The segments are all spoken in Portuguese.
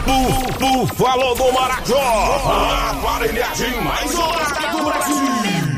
Falou do Marajó, a aparelhagem mais barata do Brasil.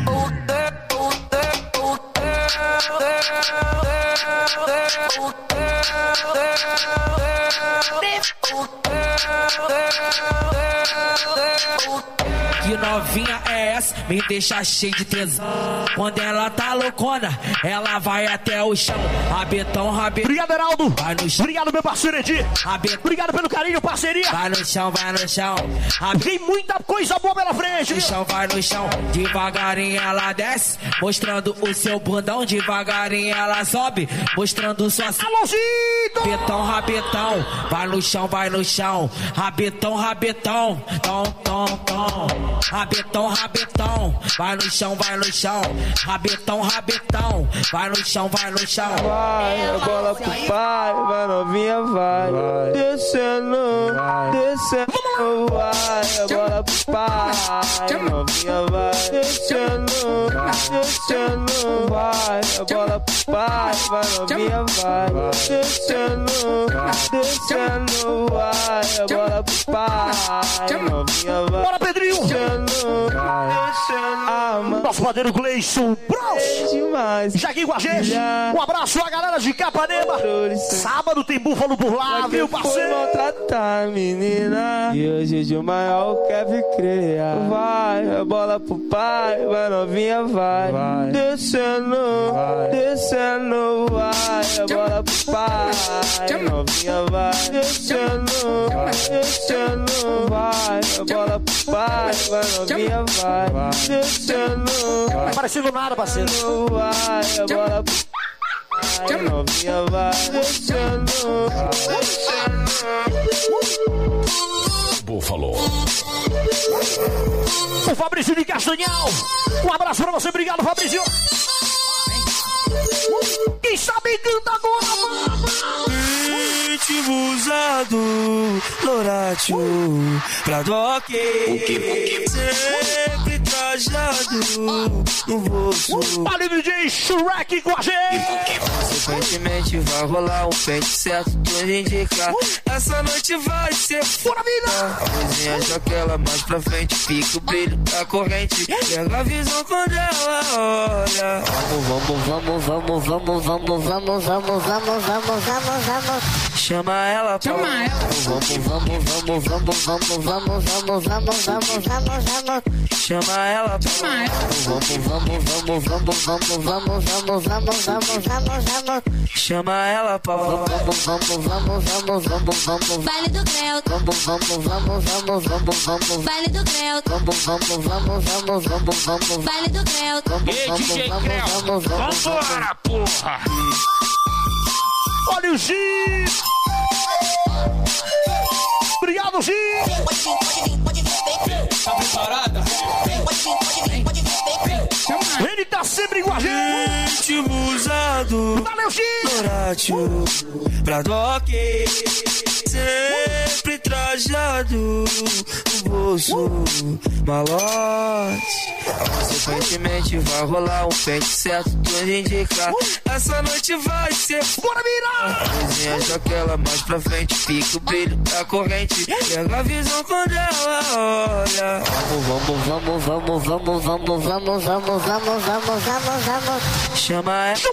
Que novinha é essa? Me deixa cheio de tesão. Quando ela tá loucona, ela vai até o chão. Rabetão, rabetão. Obrigado, Heraldo. Vai no chão. Obrigado, meu parceiro Edi. Obrigado pelo carinho, parceria. Vai no chão, vai no chão. Tem muita coisa boa pela frente. No chão, vai no chão. Devagarinho ela desce, mostrando o seu bundão. Devagarinho ela sobe, mostrando sua... Alôzito! Rabetão, rabetão. Vai no chão, vai no chão. Rabetão, rabetão. Tom, tom, tom. Rabetão, rabetão. Vai no chão, vai no chão. Rabetão, rabetão. Vai no chão, vai no chão. Vai, a bola pro pai, vai novinha, vai. Descendo, descendo, vai. A bola pro pai, novinha, vai. Descendo, descendo, vai. A bola pro pai, vai novinha, vai. Descendo, descendo, vai. A bola pro pai, novinha, vai. Bora, Pedrinho! Nosso padeiro Gleison Bros! Já aqui com a gente. Um abraço a galera de Capanema. Sábado tem búfalo por lá, viu, parceiro? Maltratar, menina. E hoje de maior quer criar. Vai, a bola pro pai, vai novinha, vai. Descendo, descendo, vai. A bola pro pai, novinha, vai. Descendo, descendo, vai. A bola pro pai, vai novinha, vai. Descendo, Não tá parecendo nada, parceiro. vai. A bola pro pai, novinha, vai. Descendo, Búfalo. O Fabrício de Castanhal. Um abraço pra você, obrigado, Fabrício. Quem sabe canta agora, ritmo usado, Loratio, Pradock, sempre trajado no bolso. Vale DJ Shrek com a gente. Consequentemente vai rolar um pente certo, tudo indica. Essa noite vai ser Bora, vida! coisinha daquela mais pra frente, fica o brilho da corrente. Pega a visão quando ela olha. Vamos. Chama ela pra Chama ela pra Chama ela pra Baile do Creu. Baile do Creu. Baile do Creu. Ei, DJ Creu, vambora, porra! Olha o Gi! Obrigado, Gi! Tá preparada? Ele tá sempre com a gente! ritmo usado, Valeu, Gi! Loratio, Pradock, sempre trajado no bolso, malote. Consequentemente vai rolar um pente certo, tudo indica. Essa noite vai ser Bora, virar! coisinha daquela mais pra frente, fica o brilho da corrente. Pega a visão quando ela olha. Chama ela.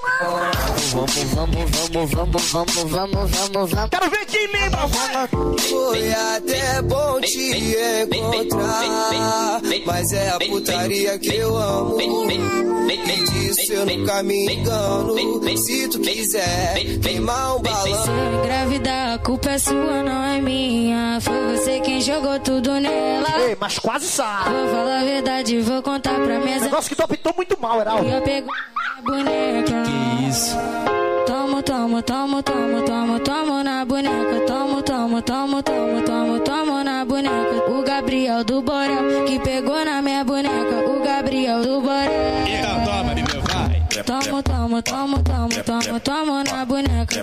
Quero ver quem lembra! Foi até bom te encontrar, mas é a putaria que eu amo. E disso eu nunca me engano. Se tu quiser queimar um balão, Se eu engravidar, a culpa é sua, não é minha. Foi você quem jogou tudo nela. Ei, mas quase sabe! Vou falar a verdade, vou contar pra mesa. Negócio que tu optou muito mal, Heraldo. Eu pego minha boneca. Que isso? Tomo na boneca. Tomo na boneca. O Gabriel do Borel que pegou na minha boneca. O Gabriel do Borel. Então toma, bebê, vai! Tomo na boneca.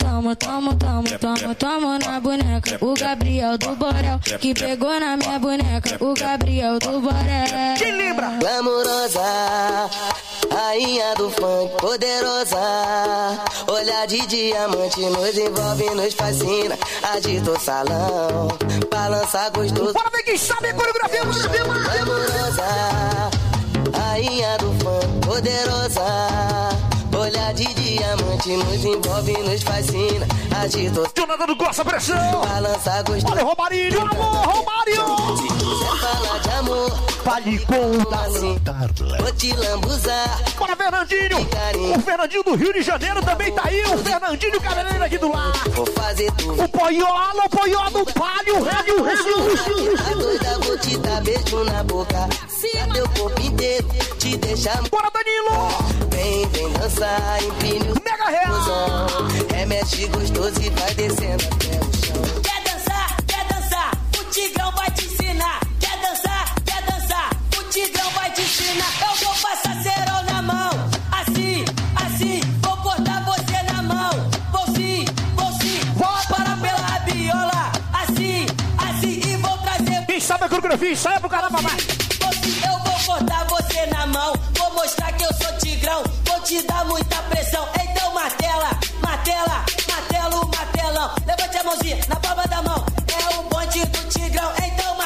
Tomo na boneca. O Gabriel do Borel que pegou na minha boneca. O Gabriel do Borel. Quem lembra? glamourosa, Rainha do funk, poderosa. Olhar de diamante nos envolve, nos fascina. Agita o salão, balança gostoso. Bora ver quem sabe a coreografia, amorosa. Rainha do funk, poderosa. Olhar de diamante nos envolve, nos fascina. Agita o Jonathan não gosta, pressão. balança gostoso. Olha, Romarinho, amor, Romarinho. Se quiser falar de amor, Fale com assim, vou te lambuzar. Bora, Fernandinho. O Fernandinho do Rio de Janeiro também tá aí. O Fernandinho cabeleireiro aqui do lado. Vou fazer tudo. O Poiola do Palio, A doida, vou te dar beijo na boca. Teu corpo inteiro, te deixar. Bora, Danilo. Vem dançar, empine o Mega real. remexe gostoso e vai descendo até o chão. Quer dançar, o Tigrão vai te ensinar. Quer dançar, o Tigrão vai te ensinar. Eu vou passar cerol na mão, assim, vou cortar você na mão. Vou sim, para pela rabiola, assim, e vou trazer. Quem sabe a coreografia, sai pro caramba, vai. Eu vou cortar você na mão, vou mostrar que eu sou Tigrão, vou te dar muita pressão. Então martelão. Levante a mãozinha na palma da mão, é o bonde do Tigrão. Então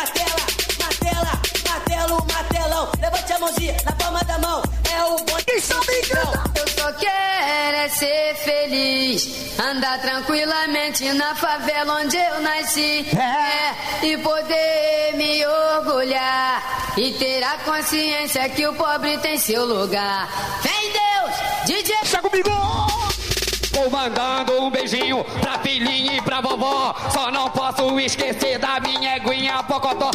martelão. Levante a mãozinha na palma da mão, é o bonde do Tigrão. Eu só quero é ser feliz, andar tranquilamente na favela onde eu nasci, e poder me orgulhar e ter a consciência que o pobre tem seu lugar. Vem Deus, DJ. Chega comigo. Vou mandando um beijinho pra filhinha e pra vovó. Só não posso esquecer da minha eguinha pocotó.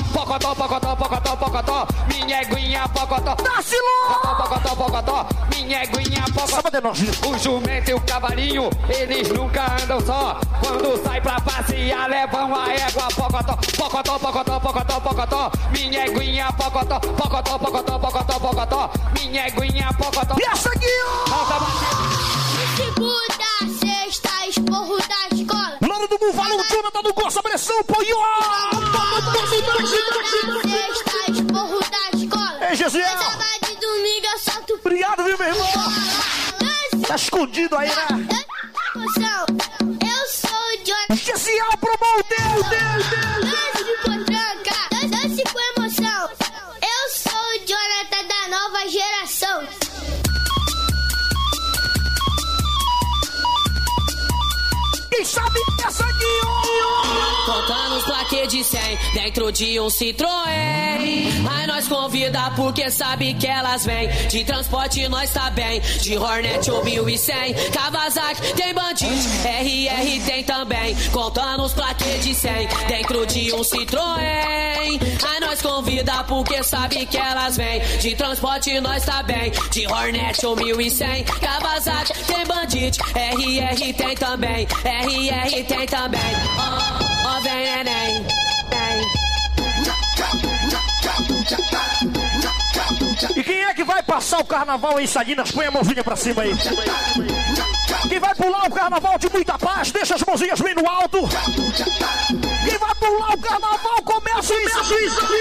Minha eguinha pocotó. Nasce Pocotó. Minha eguinha pocotó. Sábado é nós. O jumento e o cavalinho, eles nunca andam só. Quando sai pra passear, levam a égua pocotó. Minha eguinha pocotó. Minha eguinha pocotó. E essa aqui, ó. Segunda, sexta, esporro da escola. Lado do Búfalo, o Jonathan não gosta, pressão, Poiola. Segunda, sexta, esporro da escola. Ei, Gesiel. Sábado e domingo eu solto. Obrigado, viu, meu irmão? Tá escondido aí, né? Eu sou o Jonathan. Gesiel, promotor. Dance de potranca, dance com emoção. Eu sou o Jonathan da nova geração. Quem sabe essa aqui, ó. Contando os plaquês de 100 dentro de um Citroën. Aí nós convida porque sabe que elas vêm. De transporte nós tá bem, de Hornet ou 1100. Kawasaki tem bandido, RR tem também. Contando os plaquês de 100 dentro de um Citroën. Aí nós convida porque sabe que elas vêm. De transporte nós tá bem, de Hornet ou 1100. Kawasaki tem bandido, RR tem também. RR tem também. Ó, vem neném. E quem é que vai passar o carnaval em Salinas? Põe a mãozinha pra cima aí. Quem vai pular o carnaval de muita paz, deixa as mãozinhas bem no alto. Quem vai pular o carnaval, começa isso.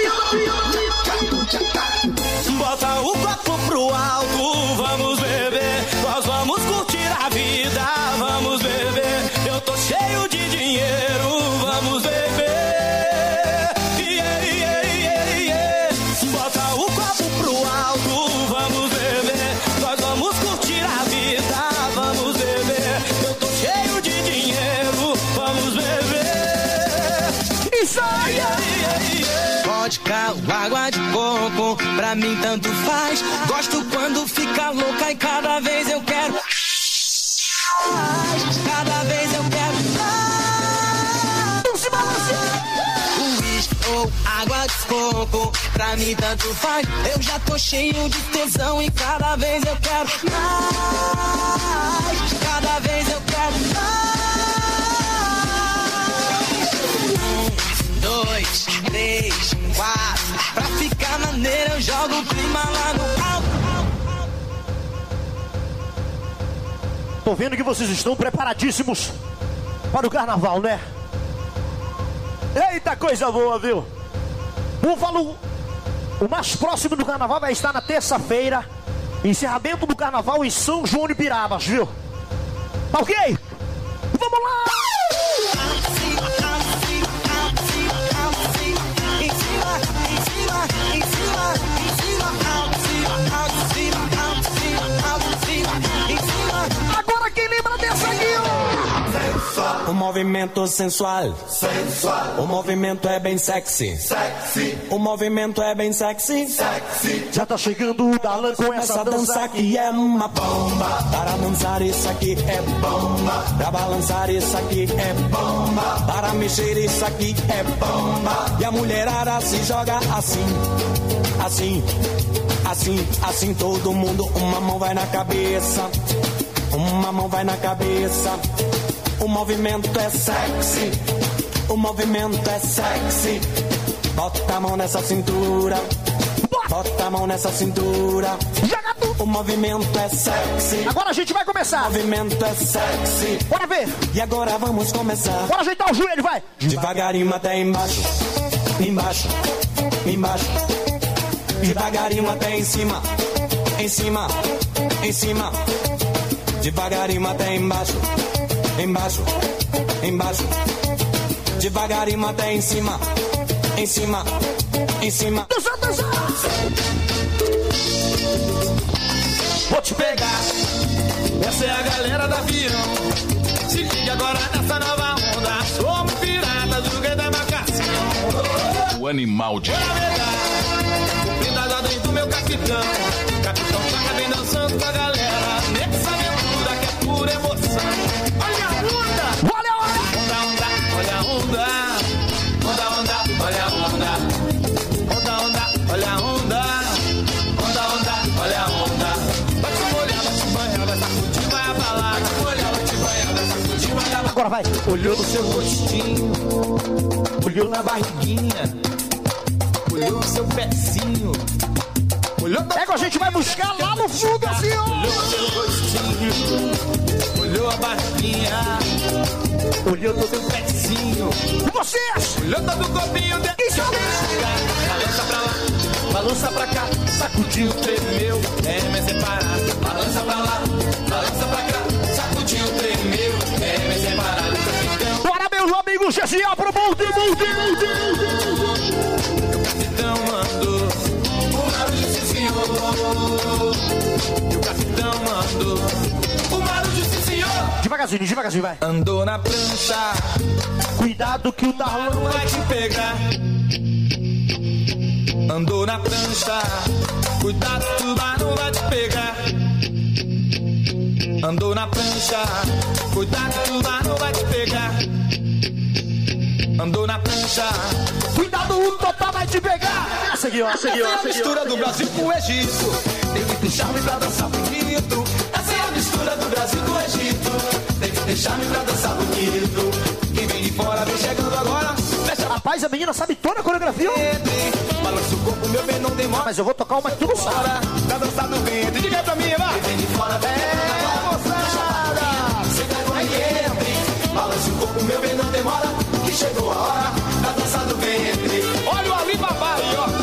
Bota o copo pro alto, vamos beber. Nós vamos curtir a vida, vamos beber. Eu tô cheio de dinheiro, vamos beber. Bota o copo pro alto, vamos beber. Nós vamos curtir a vida, vamos beber. Eu tô cheio de dinheiro, vamos beber. Isso aí! Vodka, água de coco, pra mim tanto faz. Gosto quando fica louca e cada vez eu quero mais. Cada vez eu quero mais. Não se balance! Uísque ou água de coco, pra mim tanto faz. Eu já tô cheio de tesão e cada vez eu quero mais. Cada vez eu quero mais. 1, 2, 3, 4. Pra ficar maneiro eu jogo o clima lá no alto. Tô vendo que vocês estão preparadíssimos para o carnaval, né? Eita, coisa boa, viu? Búfalo, o mais próximo do carnaval vai estar na terça-feira, Encerramento do carnaval em São João de Pirabas, viu? Tá ok? Vamos lá! Agora quem lembra dessa aqui, ó? O movimento sensual. O movimento é bem sexy. O movimento é bem sexy. Já tá chegando o Dalan com essa dança aqui é uma bomba. Para dançar isso aqui é bomba. Pra balançar isso aqui é bomba. Para mexer isso aqui é bomba. E a mulherada se joga assim. Assim, assim, assim. Todo mundo, uma mão vai na cabeça. Uma mão vai na cabeça. O movimento é sexy. O movimento é sexy. Bota a mão nessa cintura. Bota a mão nessa cintura. O movimento é sexy. Agora a gente vai começar. O movimento é sexy. Bora ver. E agora vamos começar. Bora ajeitar o joelho, vai. Devagarinho até embaixo. Embaixo. Embaixo. Devagarinho até em cima. Em cima. Em cima. Devagarinho até embaixo. Embaixo. Embaixo. Devagarinho até em cima. Em cima. Em cima. Vou te pegar. Essa é a galera da avião. Se liga agora nessa nova onda. Somos piratas do rei da marcação. O animal de... Brindada dentro do meu capitão. Capitão Chaca vem dançando com a galera. Nessa aventura que é pura emoção. Olha a onda! Olha a onda! Onda, onda, olha a onda. Onda, onda, olha a onda. Onda, onda, olha a onda. Onda, onda, olha a onda. Vai te molhar, vai te banhar, vai sacudir, vai abalar. Vai te molhar, vai te banhar, vai sacudir, vai abalar. Agora vai. Olhou no seu rostinho. Olhou na barriguinha. Olhou no seu pezinho. É que a gente vai buscar lá no fundo, assim, ó. Olhou no seu rostinho. Olhou a barriguinha. Olhou no seu pezinho. E vocês? Olhou todo o corpinho dele. Isso balança pra lá, balança pra cá. Sacudiu, tremeu, me separado. Balança pra lá, balança pra cá. Sacudiu, tremeu, me separado. Capitão, bora, meus amigos, GCA pro multi. o capitão mandou. O barulho se senhor. E o capitão mandou. O barulho se senhor. Devagarzinho, vai. Andou na prancha. Cuidado que o Darlan Não vai te pegar. Andou na prancha. Cuidado, tubarão vai te pegar. Andou na prancha. Cuidado, tubarão vai te pegar. Andou na prancha. Cuidado, o Totó vai te pegar. Essa aqui, ó. A mistura do Brasil com o Egito. Tem que ter charme pra dançar bonito. Essa é a mistura do Brasil com o Egito. Tem que ter charme pra dançar bonito. Quem vem de fora vem chegando agora. Rapaz, a menina sabe toda a coreografia. Balança o corpo, meu bem, não demora. Mas eu vou tocar uma que tu não sabe. Pra dançar do ventre, diga aí pra mim, vai. Quem vem de fora vem moçada. Você cai com entre. Balança o corpo, meu bem, não demora. Que chegou a hora da dança do ventre. Olha o Alibaba aí, ó.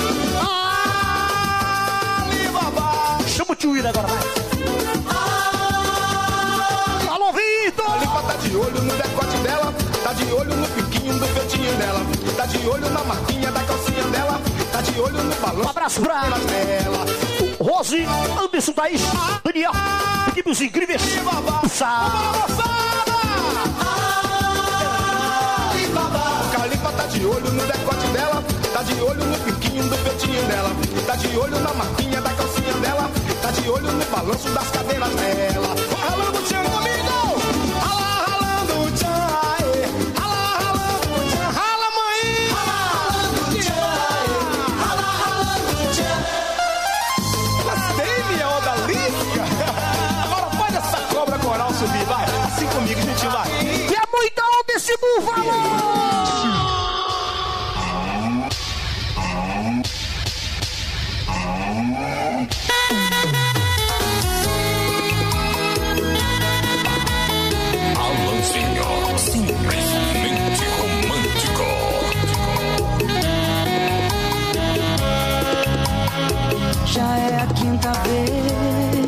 Alibaba. Chama o tio Ira agora, vai. Alô, Vitor. Alipa tá de olho no decote dela. Tá de olho no piquinho do peitinho dela. Tá de olho na marquinha da calcinha dela. Tá de olho no balanço. Um abraço pra dela. Rose, Anderson, Thaís, Daniel, equipes incríveis. Calipa tá de olho no decote dela. Tá de olho no piquinho do peitinho dela. Tá de olho na marquinha da calcinha dela. Tá de olho no balanço das cadeiras dela. Ralando o tchan comigo. Ralando o tchan. Ralando o tchan. Rala, mãe. Ralando o tchan. Ralando o tchan. Gostei, minha odalisca. Agora pode essa cobra coral subir, vai. Assim comigo, gente, vai. E é muita onda esse búfalo. Alanzinho, simplesmente romântico. Já é a quinta vez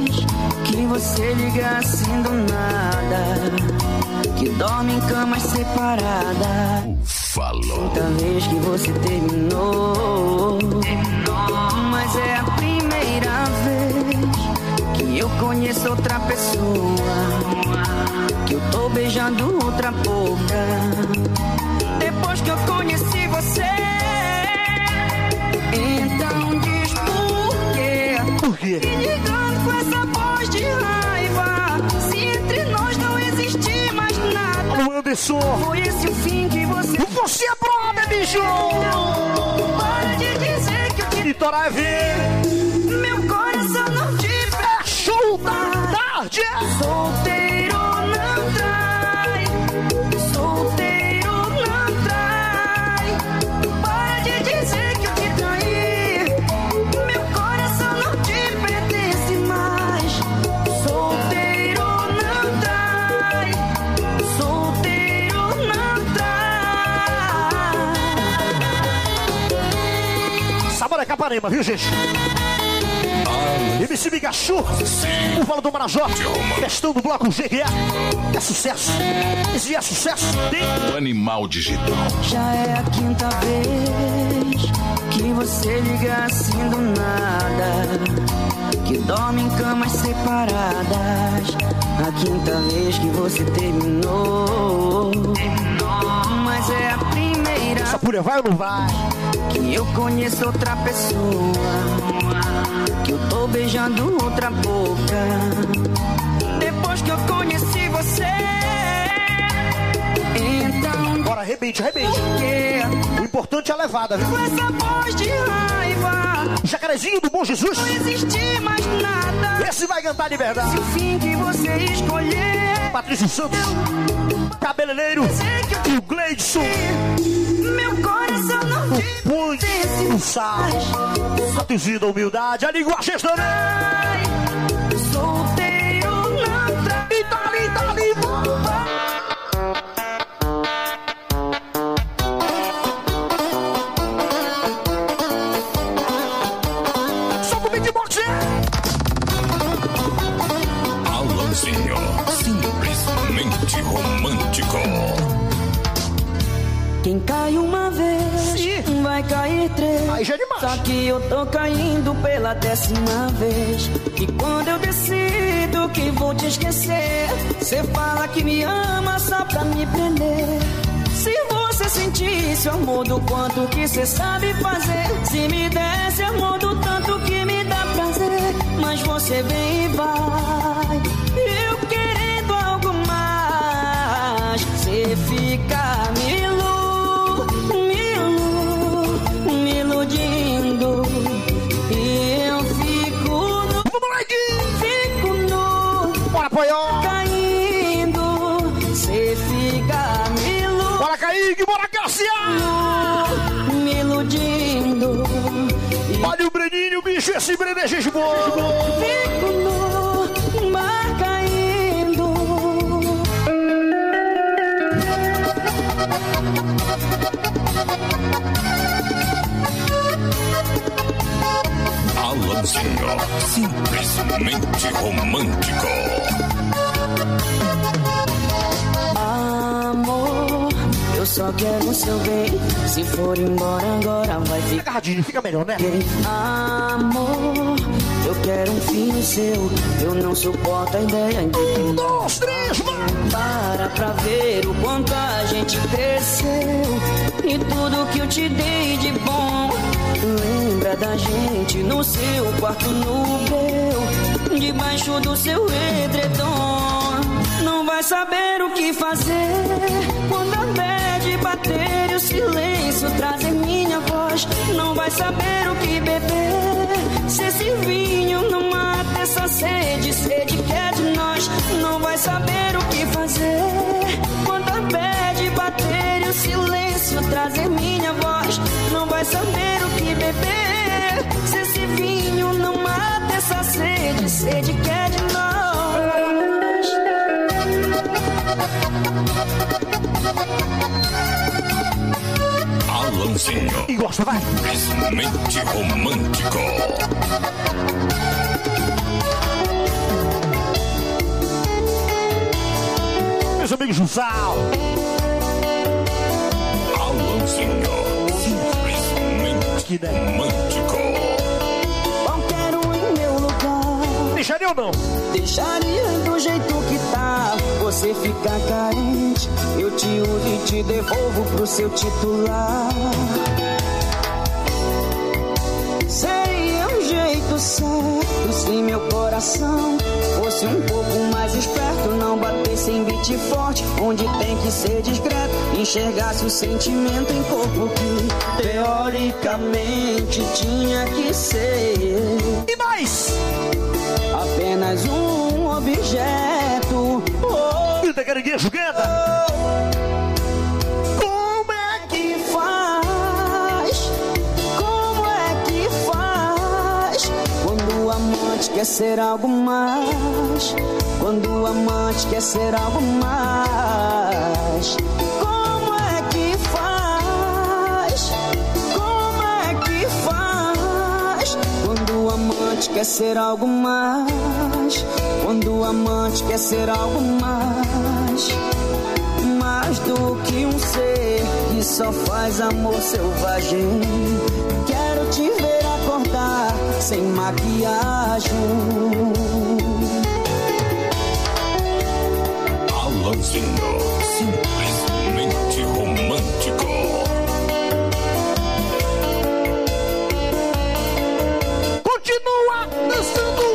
dorme em camas separadas. Falou. Toda vez que você terminou, mas é a primeira vez que eu conheço outra pessoa, que eu tô beijando outra boca. Depois que eu conheci você, então diz por quê? Por quê? Me ligando com essa voz de raiva, se entre nós não existir mais nada. Alô, Anderson. Foi esse o fim que você... Você é brother, bicho! Para de dizer que eu te... Vitória V. Meu coração não te... É show da tarde! Solteiro não trai, solteiro não trai. Para de dizer que eu te traí. Meu coração não te pertence mais. Solteiro não trai, solteiro não trai. Sabor é Capanema, viu, gente? MC Bigachu, o Valo do Marajó, questão do bloco GQ. É sucesso. Esse é sucesso. O Animal Digital. Já é a quinta vez que você liga assim do nada, que dorme em camas separadas. A quinta vez que você terminou, mas é a primeira. Essa pura vai ou não vai? Que eu conheço outra pessoa, que eu tô beijando outra boca. Depois que eu conheci você, então... Bora, arrebente, arrebente. Por quê? O importante é a levada, viu? Com essa voz de raiva, Jacarezinho do Bom Jesus. não existe mais nada. Esse vai cantar de verdade. Se o fim que você escolher, Patrício Santos, cabeleireiro e o Gleidson. meu coração não te Põe o sal. Atingindo da humildade, a linguagem também. solteiro não trai. Itali. Solta o beatbox. Alanzinho, simplesmente romântico. Quem cai uma vez, vai cair três. Aí já é demais. Só que eu tô caindo pela 10ª vez. E quando eu decido que vou te esquecer, cê fala que me ama só pra me prender. Se você sentisse o amor do quanto que cê sabe fazer, se me desse amor do tanto que me dá prazer, mas você vem e vai, eu querendo algo mais, cê fica me iludindo, e eu fico no... Vamos lá, Gui. Fico no... Bora, Poió. Caindo, cê fica me iludindo. Bora, Kaique. Bora, Cássia. Me iludindo. Olha o Breninho, bicho. Esse Breno é gente boa. Fico no mar caindo. Alanzinho, simplesmente romântico. Amor, eu só quero o seu bem. Se for embora agora vai ficar Agarradinho, fica melhor, né? Amor, eu quero um filho seu. Eu não suporto a ideia de 1, 2, 3, vai! para pra ver o quanto a gente cresceu e tudo que eu te dei de bom. Lembra da gente no seu quarto, no meu, debaixo do seu edredom. Não vai saber o que fazer quando a bad bater e o silêncio trazer minha voz. Não vai saber o que beber se esse vinho não mata essa sede, sede que é de nós. Não vai saber o que fazer quando a bad bater e o silêncio trazer minha voz. Não vai saber o que beber se esse vinho não mata essa sede, sede que é de nós. Alanzinho, E gosta, vai! simplesmente romântico. nosso amigo Jussal. Alanzinho, simplesmente romântico. Qualquer um em meu lugar Deixaria ou não? deixaria do jeito que tá. Você fica carente, eu te uso e te devolvo pro seu titular. Seria um jeito certo se meu coração fosse um pouco mais esperto, não batesse em beat forte, onde tem que ser discreto, enxergasse o sentimento em corpo que teoricamente tinha que ser. E mais? Apenas um objeto. E da caranguejo, canta. Como é que faz? Como é que faz? Quando o amante quer ser algo mais. Quando o amante quer ser algo mais. Como é que faz? Como é que faz? Quando o amante quer ser algo mais. Quando o amante quer ser algo mais. Mais do que um ser que só faz amor selvagem. Quero te ver acordar sem maquiagem. Alanzinho, simplesmente romântico. Continua dançando.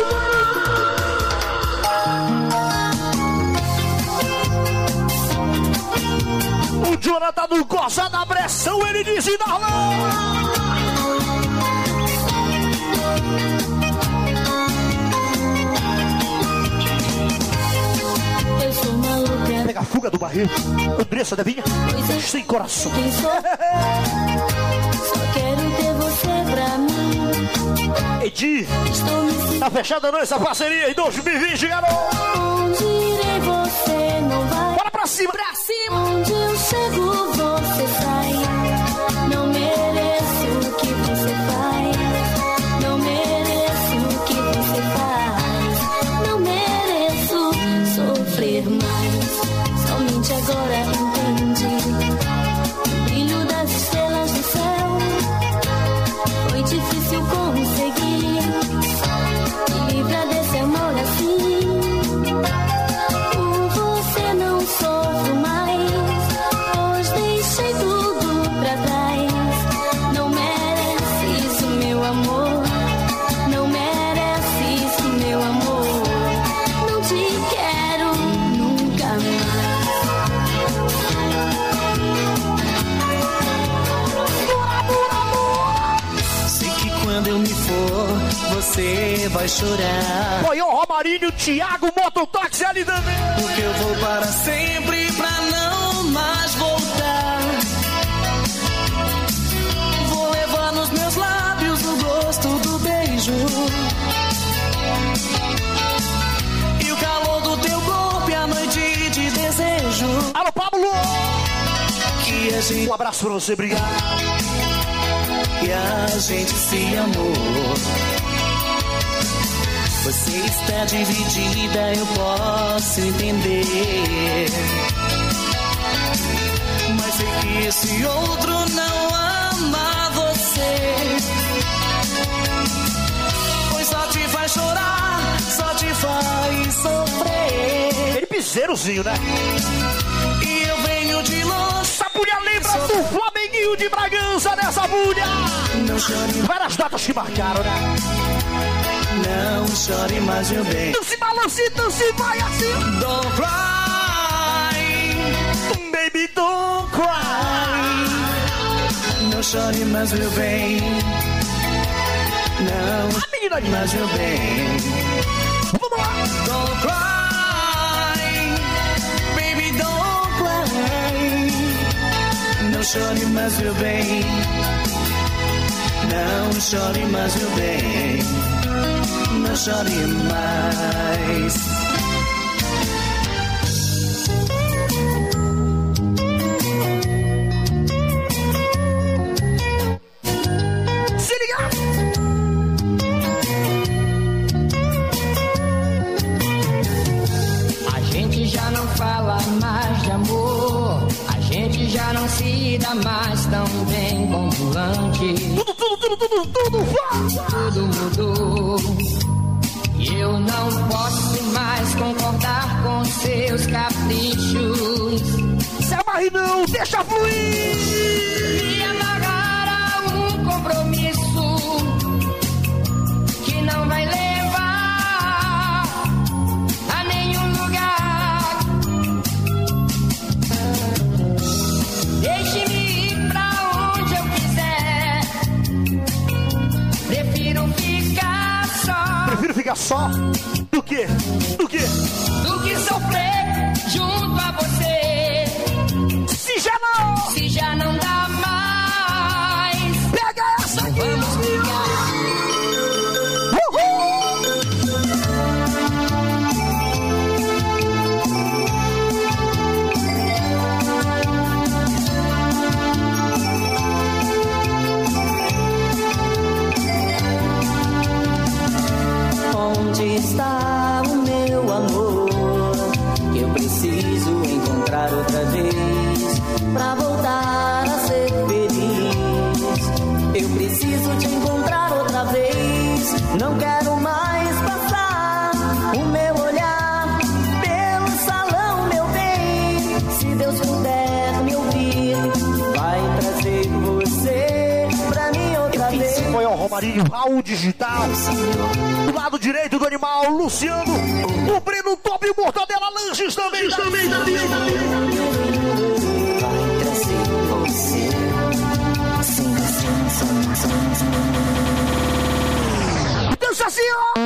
O Jonathan não gosta da pressão, ele diz e Darlan. Eu sou maluca. Pega a fuga do barril. Andressa Devinha, sem coração. Quem sou? Só quero ter você pra mim. Edi, Estou me sentindo. tá fechada nossa parceria em 2020, garoto. Onde irei, você não vai. Bora pra cima, pra cima. Onde eu chego, você sai. Não mereço o que você faz. Não mereço o que você faz. Não mereço sofrer mais. Somente agora entendi o brilho das estrelas do céu. Foi difícil conseguir me livrar desse amor assim. Por você não sofro mais, pois deixei tudo pra trás. Não mereces o meu amor, não mereces o meu amor. Não te quero nunca mais. Sei que quando eu me for, você vai chorar. Foi o Romarinho, Thiago, Mototáxi ali também. Porque eu vou para sempre pra não mais voltar. Vou levar nos meus lábios o gosto do beijo e o calor do teu corpo e a noite de desejo. Alô, Pablo! Que a gente, Um abraço pra você, obrigado. que a gente se amou. Você está dividida, eu posso entender. Mas sei que esse outro não ama você. Pois só te faz chorar, só te faz sofrer. Ele piseirozinho, né? E eu venho de longe. Sabulha lembra do Flamenguinho de Bragança nessa bulha. Não chore, Várias datas que marcaram, né? não chore mais, meu bem. Dance, balance, dance, vai assim. Don't cry, Baby, don't cry. não chore mais, meu bem. Não A menina ali. mais, meu bem. Vamos lá. Don't cry, baby, don't cry. Não chore mais, meu bem. Não chore mais, meu bem. Não chore mais. Se liga. A gente já não fala não vem como antes. Tudo mudou. E eu não posso mais concordar com seus caprichos. Se amarre não, deixa fluir. Me amarrar a um compromisso que não vai levar a nenhum lugar. Deixe-me ir pra onde eu quiser. Prefiro ficar só. Prefiro ficar só do que? Do que? Do que sofrer junto a você. Se já não dá mais. Pega essa aqui. Vamos brigar. Onde está o meu amor? Eu preciso encontrar outra vez pra voltar a ser feliz. Eu preciso te encontrar outra vez. Não quero mais passar o meu olhar pelo salão, meu bem. Se Deus puder me ouvir, vai trazer você pra mim outra vez. Foi o Romarinho, Raul Digital. Do lado direito do animal, Luciano. O Breno Top e o Mortadela Lanches também. Dança assim, ó.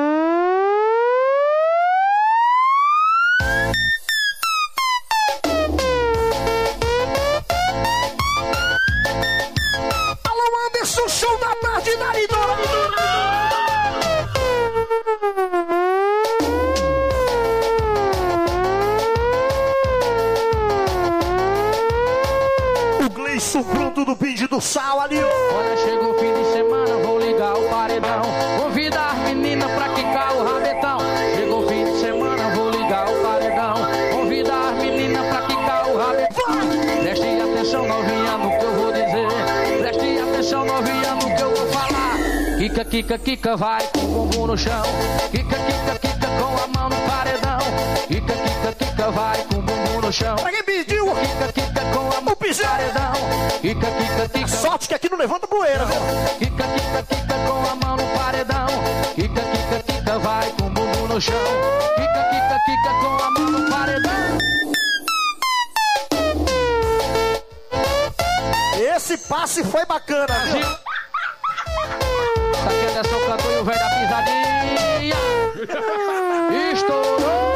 Alô, Anderson, show da tarde da O pronto do pinte do sal ali, ó. Olha, chegou o fim de semana, vou ligar o paredão. Convida as meninas pra quicar o rabetão. Chegou o fim de semana, vou ligar o paredão. Convida as meninas pra quicar o rabetão. Preste atenção, novinha, no que eu vou dizer. Preste atenção, novinha, no que eu vou falar. Quica, quica, quica, vai com o bumbum no chão. Quica, quica, quica, com a mão no paredão. Quica, quica, quica, vai com o bumbum no chão. Pra quem pediu? Quica, quica, com a mão no paredão. Quica, quica, quica. Sorte que aqui não levanta poeira, viu? Quica, quica, quica, com a mão no paredão. Quica, quica, quica, vai com o bumbum no chão. Quica, quica, quica, com a mão no paredão. Esse passe foi bacana, viu? Isso aqui é dessa o cantor e o velho da pisadinha. Estourou.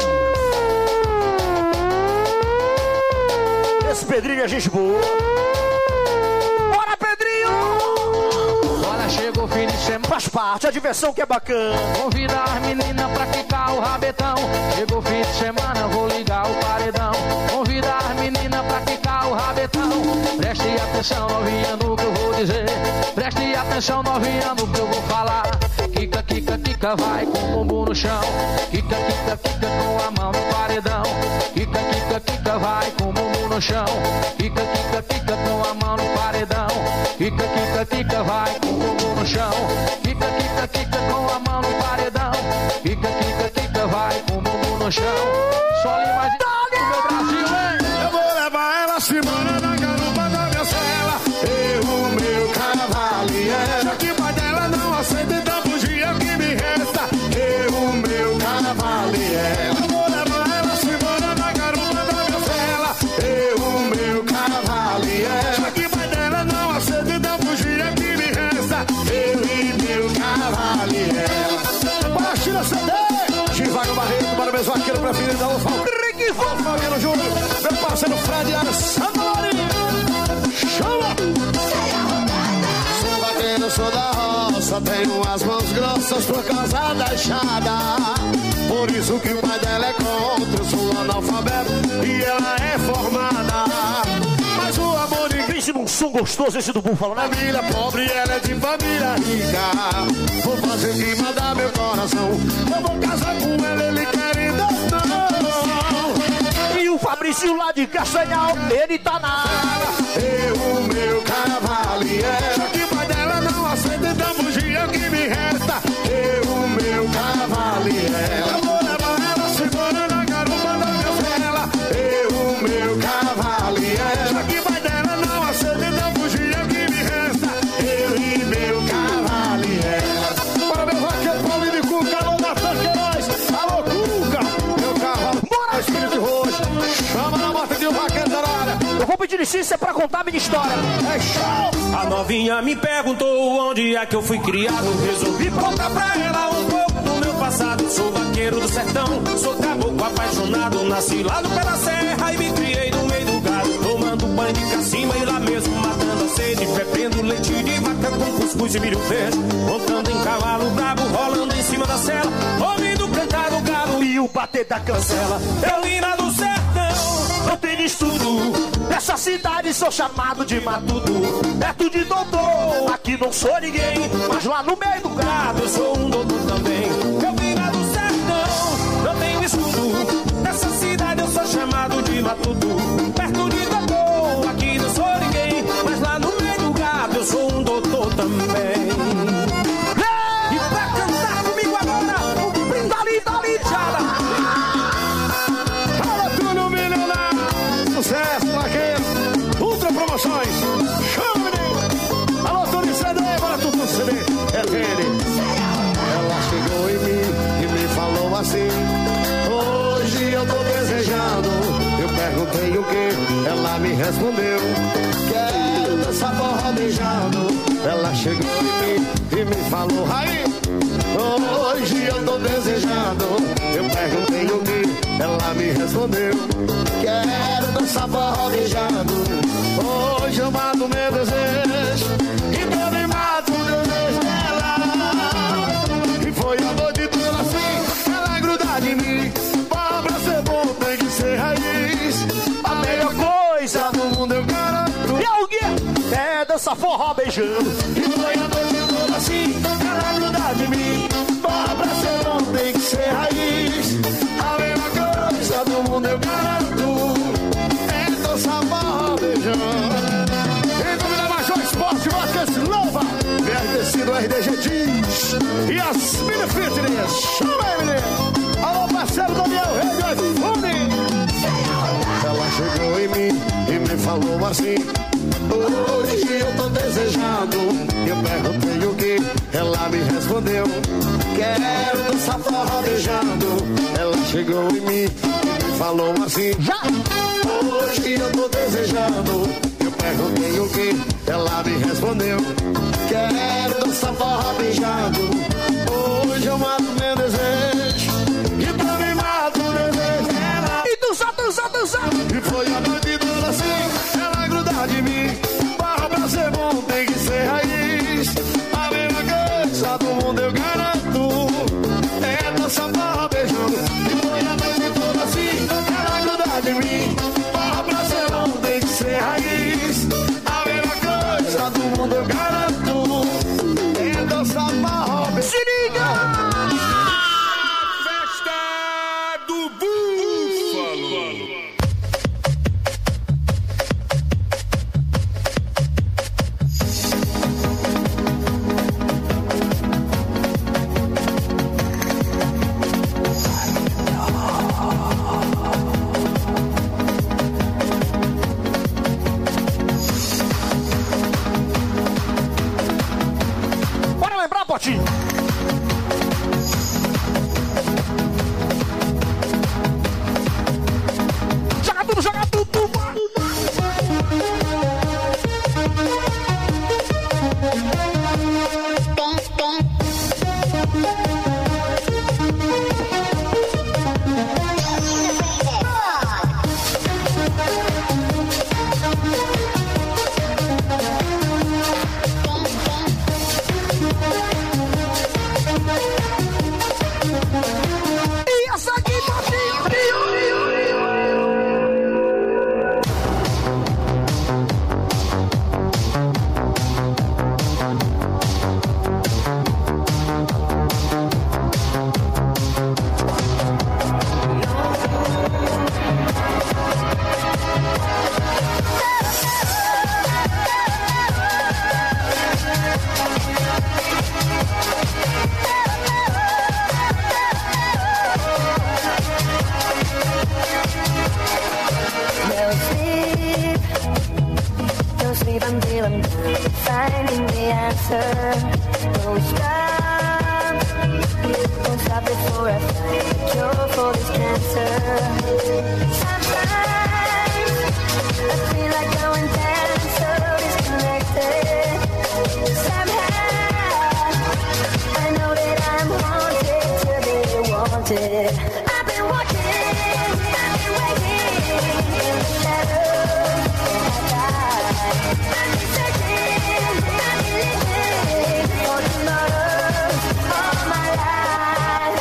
Esse Pedrinho é gente boa. Bora, Pedrinho! Olha, chegou o fim de semana. Faz parte, a diversão que é bacana. Convida as meninas pra quicar o rabetão. Chegou o fim de semana, vou ligar o paredão. Convida as meninas pra quicar o rabetão. Preste atenção, novinha, no que eu vou dizer. Preste atenção, novinha, no que eu vou falar. Quica, quica, quica, vai com o bumbum no chão. Quica, quica, quica, com a mão no paredão. Quica, quica, quica, vai com o bumbum no chão. Quica, quica, quica, com a mão no paredão. Quica, quica, quica, vai com o bumbum no chão. Quica, quica, quica, com a mão no paredão. Quica, quica, quica, vai com o bumbum no chão. Só ali mais do meu Brasil, hein? Eu vou levar ela se embora na garupa da minha cela. Eu, o meu cavaleiro. Já que pai dela não aceita, então fugir é o que me resta. Eu, o meu cavaleiro. Eu vou levar ela se embora na garupa da minha cela. Eu, o meu cavaleiro. Já que pai dela não aceita, então fugir é o que me resta. Eu e meu cavaleiro. Bora, tira CD. Givago Barreto, para o mesmo vaqueiro preferido da UFA. Rick Falqueiro Júnior. Meu parceiro Fred Alessandro. Chama! Sou vaqueiro, sou da roça. Tenho as mãos grossas por causa da enxada. Por isso que o pai dela é contra. Eu sou analfabeto e ela é formada. Mas o amor de Pense num som gostoso esse do Búfalo, né? família pobre, ela é de família rica. Vou fazer o que mandar meu coração. Eu vou casar com ela, ele querendo não. E o Fabrício lá de Castanhal, ele tá na área. Eu, o meu cara. licença pra contar a minha história. É show! A novinha me perguntou onde é que eu fui criado. Resolvi contar pra ela um pouco do meu passado. Sou vaqueiro do sertão, sou caboclo apaixonado. Nasci lá no pé da serra e me criei no meio do gado. Tomando banho de cacimba e lá mesmo matando a sede. Bebendo leite de vaca com cuscuz e milho verde. Montando em cavalo brabo, rolando em cima da sela. Ouvindo cantar o galo e o bater da cancela. Eu vim lá do sertão, eu tenho estudo. Nessa cidade sou chamado de matuto. Neto de doutor, aqui não sou ninguém. Mas lá no meio do gado eu sou um doutor também. Eu vim lá do sertão, eu tenho estudo. Nessa cidade eu sou chamado de matuto. Perto de doutor, aqui não sou ninguém. Mas lá no meio do gado eu sou um doutor também. E pra cantar comigo agora, o Brindali Dali Tchada. Fala tudo, milionário. Sucesso, vaqueiro. Ultra Promoções. Chama, menino. Alô, Tony CD, bora tudo CD. É dele. Ela chegou em mim e me falou assim: hoje eu tô desejando. Eu perguntei o que, ela me respondeu: quero dançar forró beijando. Ela chegou em mim e me falou: aí, hoje eu tô desejando. Eu perguntei o que, ela me respondeu: quero dançar forró beijando. Hoje eu mato meu desejo e também mato o desejo dela. E foi a noite toda assim, ela grudar de mim. Pra ser bom tem que ser raiz. A melhor coisa do mundo eu garanto. E alguém é dançar forró beijando. E foi a noite toda assim, ela grudar de mim. Pra ser bom tem que ser raiz. A melhor coisa do mundo eu garanto. É dançar forró beijando. Em nome da Major Esporte, Marcas Louva, BRTC RDG Jeans e as Mini Fitness. Chama aí, menino. Alô, parceiro Daniel, Rei do iPhone. Ela chegou em mim e me falou assim: hoje eu tô desejando. Eu perguntei o que, ela me respondeu: quero dançar forró beijando. Ela chegou em mim e me falou assim: já! Hoje eu tô desejando. Eu perguntei o que, ela me respondeu: quero dançar forró beijando. Hoje eu mato meu desejo e também mato o desejo dela. E dançar, dançar, dançar. E foi a noite toda assim, ela grudar de mim. Pra ser bom tem que ser raiz. A mesma coisa do mundo eu garanto. É dançar forró beijando. E foi a noite toda assim, ela grudar de mim. Pra ser bom tem que ser raiz. A mesma coisa do mundo eu garanto. É dançar forró beijando. Se liga! Festa do Búfalo. Bora lembrar, Potinho! Joga tudo, joga tudo! E essa aqui, Potinho! Don't sleep until I'm done finding the answer. Don't stop before I find the cure for this cancer. Sometimes I feel like going and so disconnected. Somehow I know that I'm haunted till they wanted. I've been watching, I've been waiting in the shadows that I died. I've been searching, I've been living for tomorrow all my life.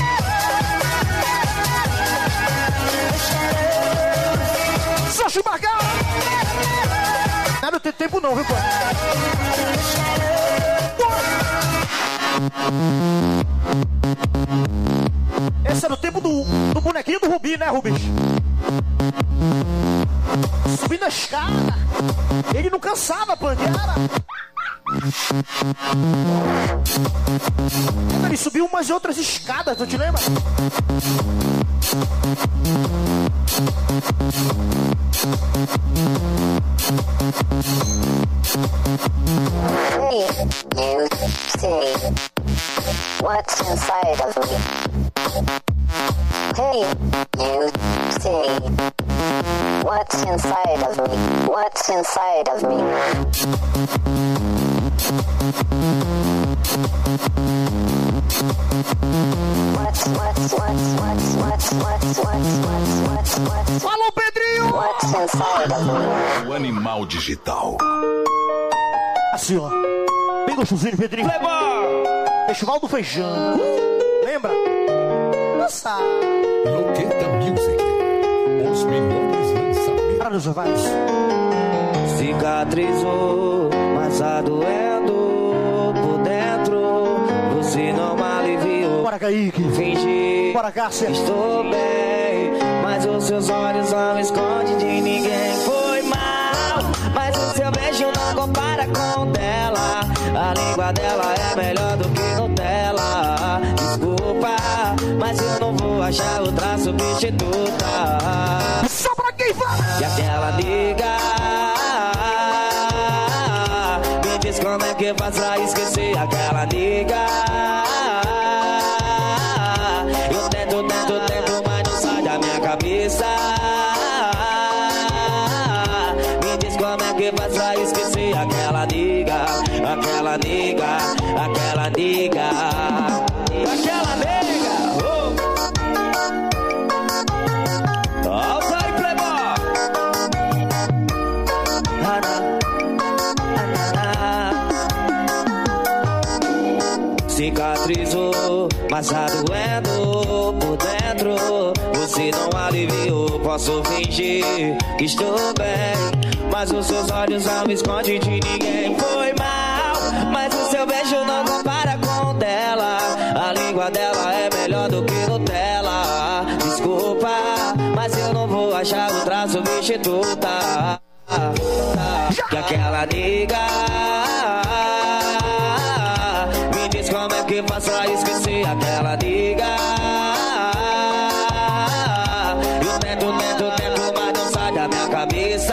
Só chubarcar! Nada tem tempo não, viu, pô? Esse era o tempo do bonequinho do Rubi, né, Rubi? Subindo a escada. Ele não cansava, Pangueira. Ele subiu umas outras escadas, tu te lembra? Hey, you see what's inside of me. Hey, you see what's inside of me. What's inside of me. Alô, Pedrinho! What's inside of me. O animal digital. Assim, ó. Bem gostosinho, Pedrinho. Festival do Feijão. Lembra? Nossa. Loqueta Music. Os melhores lançamentos. Para nos ovais. Cicatrizou, mas a doendo por dentro. Você não me aliviou. Bora, Kaique. Fingi. Bora, Cássia. Estou bem, mas os seus olhos não me escondem de ninguém. Foi mal, mas o seu beijo não compara com o dela. A língua dela é melhor do que Nutella. Desculpa, mas eu não vou achar outra substituta. Só pra quem vai! E aquela liga, me diz como é que faz pra esquecer aquela liga. Eu tento, mas não sai da minha cabeça. Me diz como é que faz pra esquecer aquela liga. Aquela liga, aquela liga. Aquela liga, oh. Alta aí, playboy. Cicatrizou, mas tá doendo por dentro. Você não aliviou, posso fingir que estou bem, mas os seus olhos não me escondem de ninguém. Foi mal, mas o seu beijo não compara com o dela. A língua dela é melhor do que Nutella. Desculpa, mas eu não vou achar outra substituta. Que aquela liga, me diz como é que faço pra esquecer aquela liga. Eu tento, mas não sai da minha cabeça.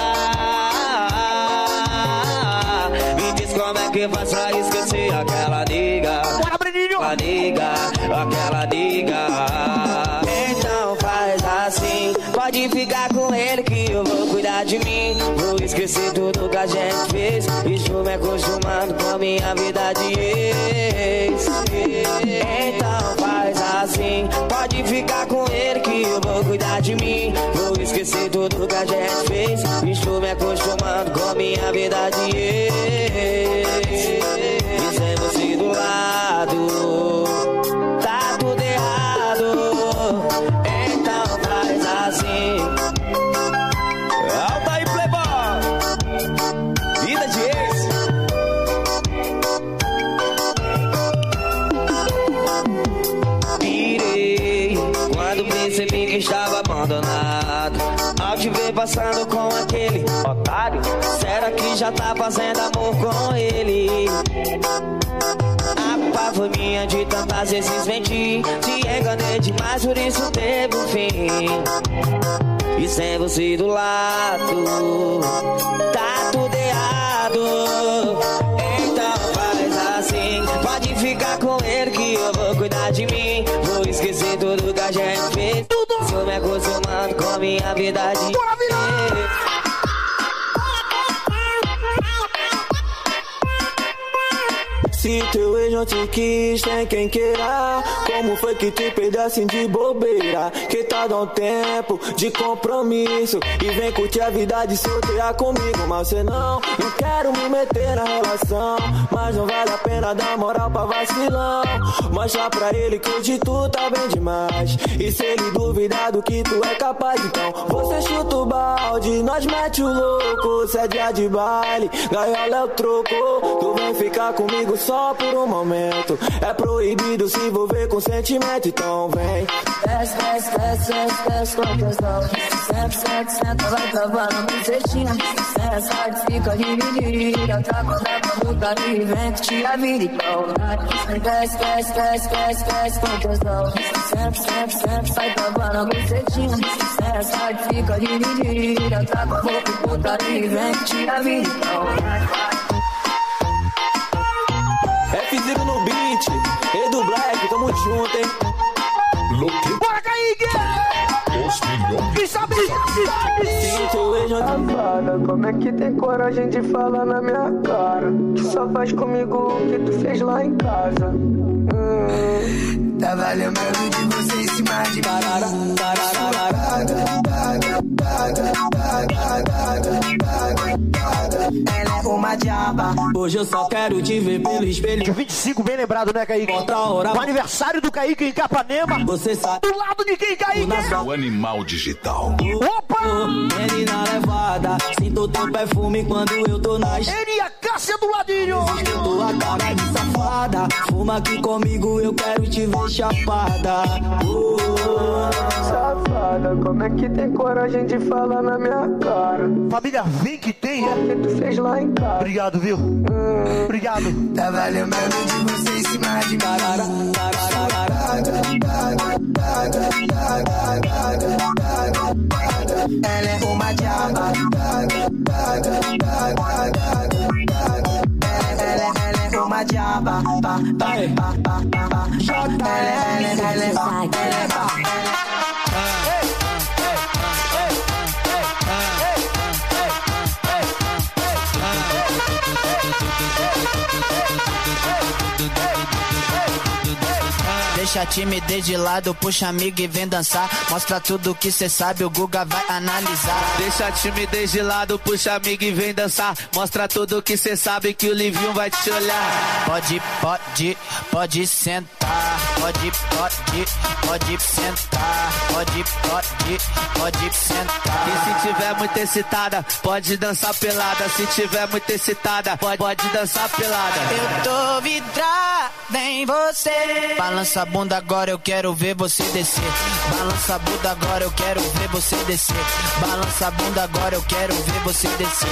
Me diz como é que faço pra esquecer aquela liga. Aquela liga, aquela liga. Então faz assim, pode ficar com ele que eu vou cuidar de mim. Vou esquecer tudo que a gente fez. Estou me acostumando com minha vida de ex. Então faz assim, pode ficar com ele que eu vou cuidar de mim. Vou esquecer tudo que a gente fez. Estou me acostumando com minha vida de ex. E sem você do lado, tá tudo errado. Então faz assim. Alta aí, playboy. Vida de ex. Pirei quando percebi que estava abandonado. Ao te ver passando com aquele otário, será que já tá fazendo amor com ele? A culpa foi minha de tantas vezes mentir. Te enganei demais, por isso teve um fim. E sem você do lado, tá tudo errado. Então faz assim, pode ficar com ele que eu vou cuidar de mim. Vou esquecer tudo que a gente fez. Estou me acostumando com minha vida de Se teu ex não te quis, tem quem queira. Como foi que te perdeu assim de bobeira? Que tá dando tempo de compromisso e vem curtir a vida de solteira comigo. Mas você não quero me meter na relação, mas não vale a pena dar moral pra vacilão. Mostra pra ele que hoje tu tá bem demais, e se ele duvidar do que tu é capaz, então você chuta o balde, nós mete o louco. Se é dia de baile, gaiola é o troco. Tu vem ficar comigo só por um momento, é proibido se envolver com sentimento, então vem. Desce, desce, desce, desce, desce com tesão. Senta, senta, senta, vai travando a bucetinha. Senta, fica dividida. Tá com a boca e vem que te avira, então vai. Desce, desce, desce, desce, desce com tesão. Senta, senta, senta, vai travando a bucetinha. Senta, fica dividida. Tá com a boca e vem que te avira, então vai. F0 no beat, Edu Black, tamo junto, hein? Bora, Kaique! Os milhões. Quem sabe? Safada, como é que tem coragem de falar na minha cara? Que só faz comigo o que tu fez lá em casa. Tava lembrando de você em cima de mim. Ela é uma diaba. Hoje eu só quero te ver pelo espelho. Dia 25, bem lembrado, né, Kaique? Outra hora. O aniversário do Kaique em Capanema. Você sabe. Do lado de quem, Kaique? O animal digital. Opa! Ele na levada, sinto teu perfume quando eu tô na Ele e a Cássia do ladinho. tua cara de safada. Fuma aqui comigo, eu quero te ver chapada. Safada, como é que tem coragem de falar na minha cara? Família, vem que tem. O que tu fez lá em casa? Obrigado, viu? Obrigado. Tava lembrando de você em cima de mim. Ela é uma diaba. Ela é uma diaba. Deixa a timidez de lado, puxa amigo e vem dançar. Mostra tudo que cê sabe, o Guga vai analisar. Deixa a timidez de lado, puxa amigo e vem dançar. Mostra tudo que cê sabe que o Livinho vai te olhar. Pode sentar. Pode sentar. Pode sentar. E se tiver muito excitada, pode dançar pelada. Se tiver muito excitada, pode dançar pelada. Eu tô vidrada em você. Balança a bunda agora, eu quero ver você descer. Balança a bunda agora, eu quero ver você descer. Balança a bunda agora, eu quero ver você descer.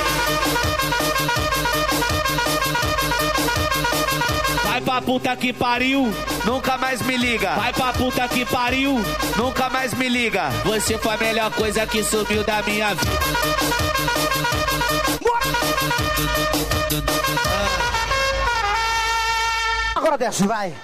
Vai pra puta que pariu, nunca mais me liga. Vai pra puta que pariu, nunca mais me liga. Você foi a melhor coisa que sumiu da minha vida. Agora desce, vai.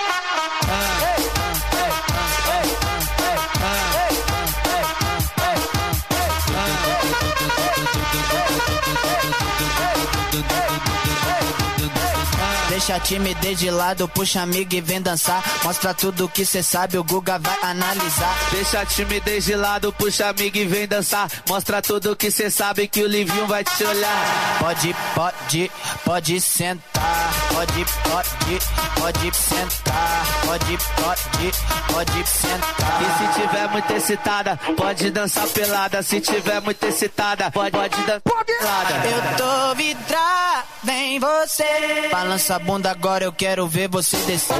Deixa a timidez de lado, puxa amigo e vem dançar. Mostra tudo que cê sabe, o Guga vai analisar. Deixa a timidez de lado, puxa amigo e vem dançar. Mostra tudo que cê sabe que o Livinho vai te olhar. Pode sentar. Pode sentar. Pode sentar. E se tiver muito excitada, pode dançar pelada. Se tiver muito excitada, pode dançar pelada. Eu tô vidrada em você. Balança a bunda agora, eu quero ver você descer.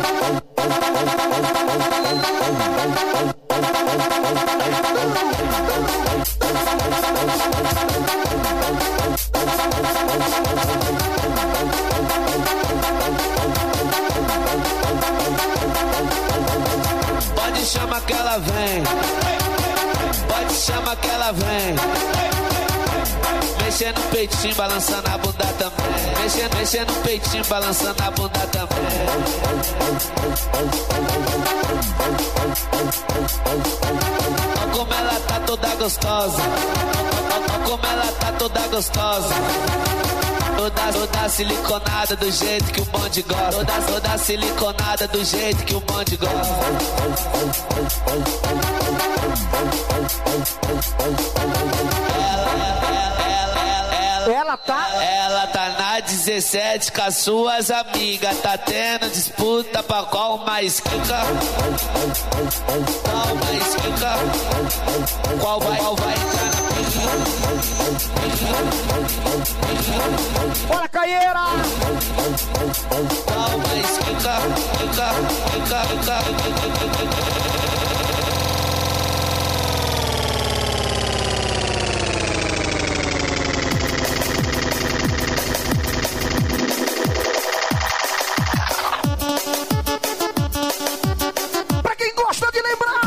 Pode chamar que ela vem. Pode chamar que ela vem. Mexendo no peitinho, balançando a bunda também. Mexendo no peitinho, balançando a bunda também. Olha como ela tá toda gostosa. Olha como ela tá toda gostosa. Toda siliconada do jeito que o bonde gosta. Toda siliconada do jeito que o bonde gosta. Ela tá na 17 com as suas amigas. Tá tendo disputa pra qual mais quica. Qual mais quica. Qual vai entrar na pica. Bora, Caieira! Qual mais quica. Pra quem gosta de lembrar!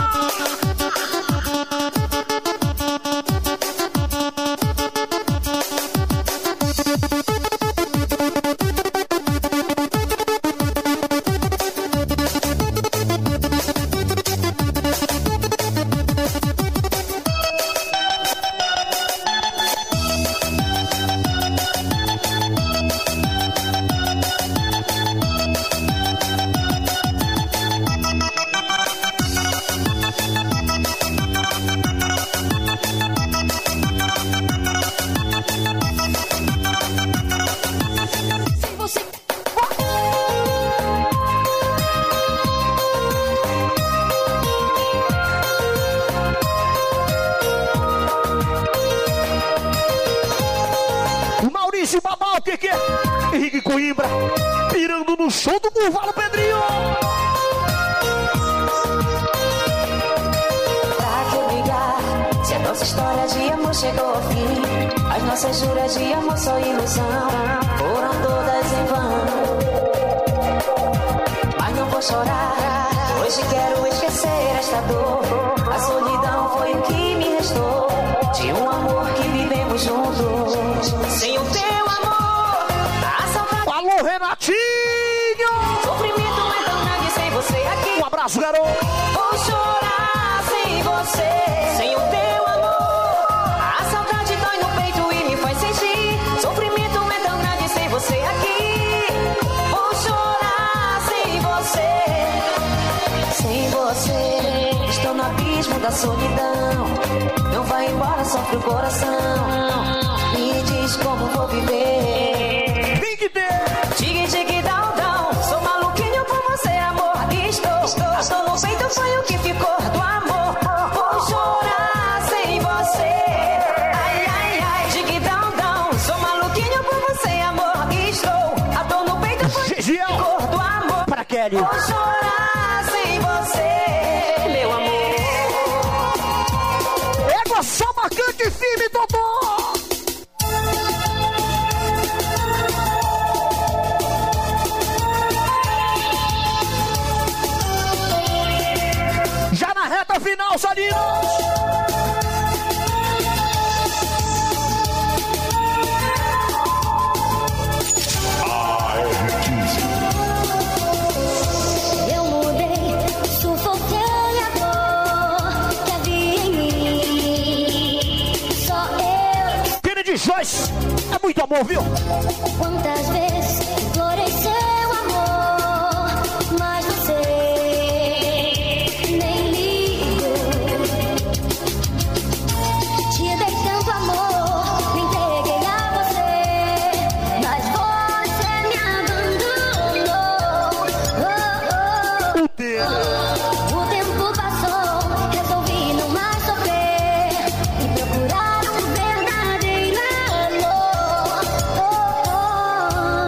Henrique Coimbra, pirando no show do Curvalo Pedrinho. Pra que brigar, se a nossa história de amor chegou ao fim? As nossas juras de amor só ilusão, foram todas em vão. Mas não vou chorar, hoje quero esquecer esta dor. A solidão foi o que me restou, de um amor que vivemos juntos. Sem o teu amor, alô, Renatinho! Sofrimento é tão grande sem você aqui. Um abraço, garoto! Vou chorar sem você, sem o teu amor. A saudade dói no peito e me faz sentir. Sofrimento é tão grande sem você aqui. Vou chorar sem você, sem você. Estou no abismo da solidão. Não vai embora, sofre o coração. Me diz como vou viver. Tem que ter! Tig-tig-dão-dão, sou maluquinho por você, amor. Estou no peito, foi o que ficou do amor. Vou chorar sem você. Ai, ai, ai, tig-dão-dão, sou maluquinho por você, amor. Estou no peito, foi o que ficou do amor. Pra Kelly. Vou chorar sem você, meu amor. Égua só marcante, firme, Dodô. Reta final, Salinos! Eu mudei, sufoquei a dor que havia em mim. Só eu. Kennedy Joyce, é muito amor, viu? Quantas vezes implorei seu amor, mas você nem ligou. Te dei tanto amor, me entreguei a você, mas você me abandonou. O tempo. O tempo passou, resolvi não mais sofrer e procurar um verdadeiro amor.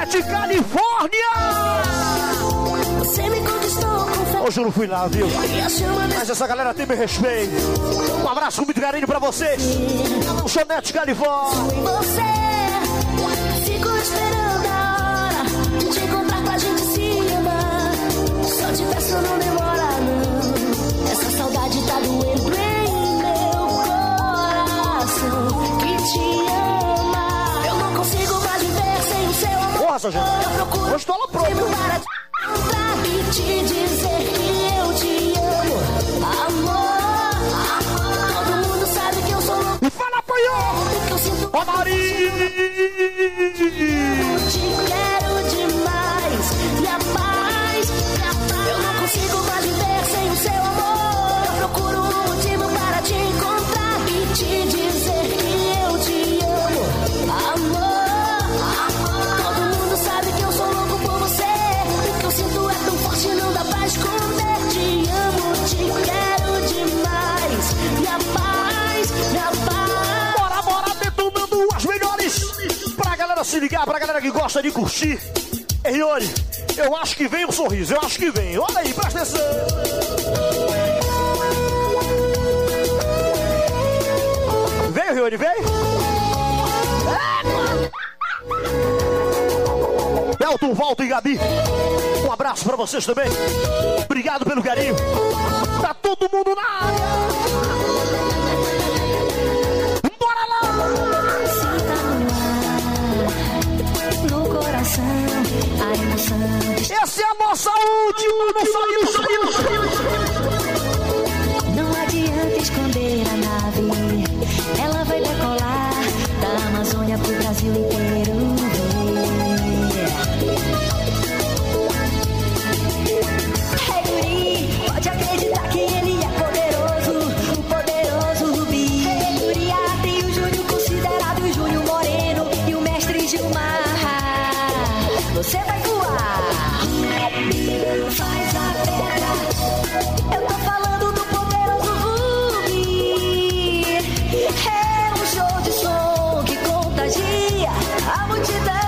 Lanchonete, Califórnia! Você me conquistou com Hoje eu não fui lá, viu? Mas essa galera tem meu respeito. Um abraço com muito carinho pra vocês. Lanchonete, Califórnia. você. Fico esperando a hora de te encontrar pra gente se amar. Só te peço, não demora não. Essa saudade tá doendo em meu coração que te ama. Eu não consigo mais viver sem o seu amor. Porra, Sargento. Eu procuro Hoje tô lá pronto. para te dizer que eu te amo. Amor, todo mundo sabe que eu sou louco. E fala, apanhou! Que eu sinto Ó, Maria! te quero demais. Minha paz, eu não consigo mais viver sem o seu amor. Eu procuro um motivo para te encontrar e te dizer que eu te amo. Amor, todo mundo sabe que eu sou louco por você. O que eu sinto é tão forte, não dá pra esconder. Te amo, te quero demais. Minha paz, minha paz. Bora, detonando as melhores. Pra galera se ligar, pra galera que gosta de curtir. Ei, Yuri, eu acho que vem um sorriso, eu acho que vem. Olha aí, presta atenção. Veio, Yuri, veio. Elton, Walter e Gabi, um abraço pra vocês também. Obrigado pelo carinho. Tá todo mundo na área. Bora lá! No coração, a emoção. Essa é a nossa última, Não adianta esconder a nave. Ela vai decolar da Amazônia pro Brasil inteiro. Hey, guri, pode acreditar que ele é poderoso, o poderoso Rubi. Hey, guri, tem o Júnior considerado o Júnior Moreno e o mestre Gilmar. Você vai voar. Faz a pedra. Eu tô falando do poderoso Rubi. É um show de som que contagia a multidão.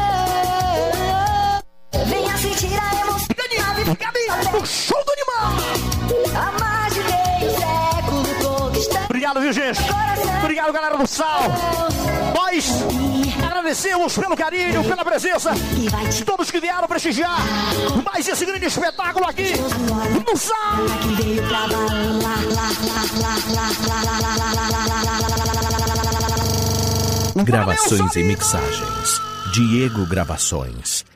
Venha sentir a emoção. O show do animal. Há mais de meio século conquistando. Obrigado, viu, gente? Obrigado, galera do Sal. Nós agradecemos pelo carinho, pela presença de todos que vieram prestigiar mais esse grande espetáculo aqui no Sal. Gravações e mixagens. Diego Gravações.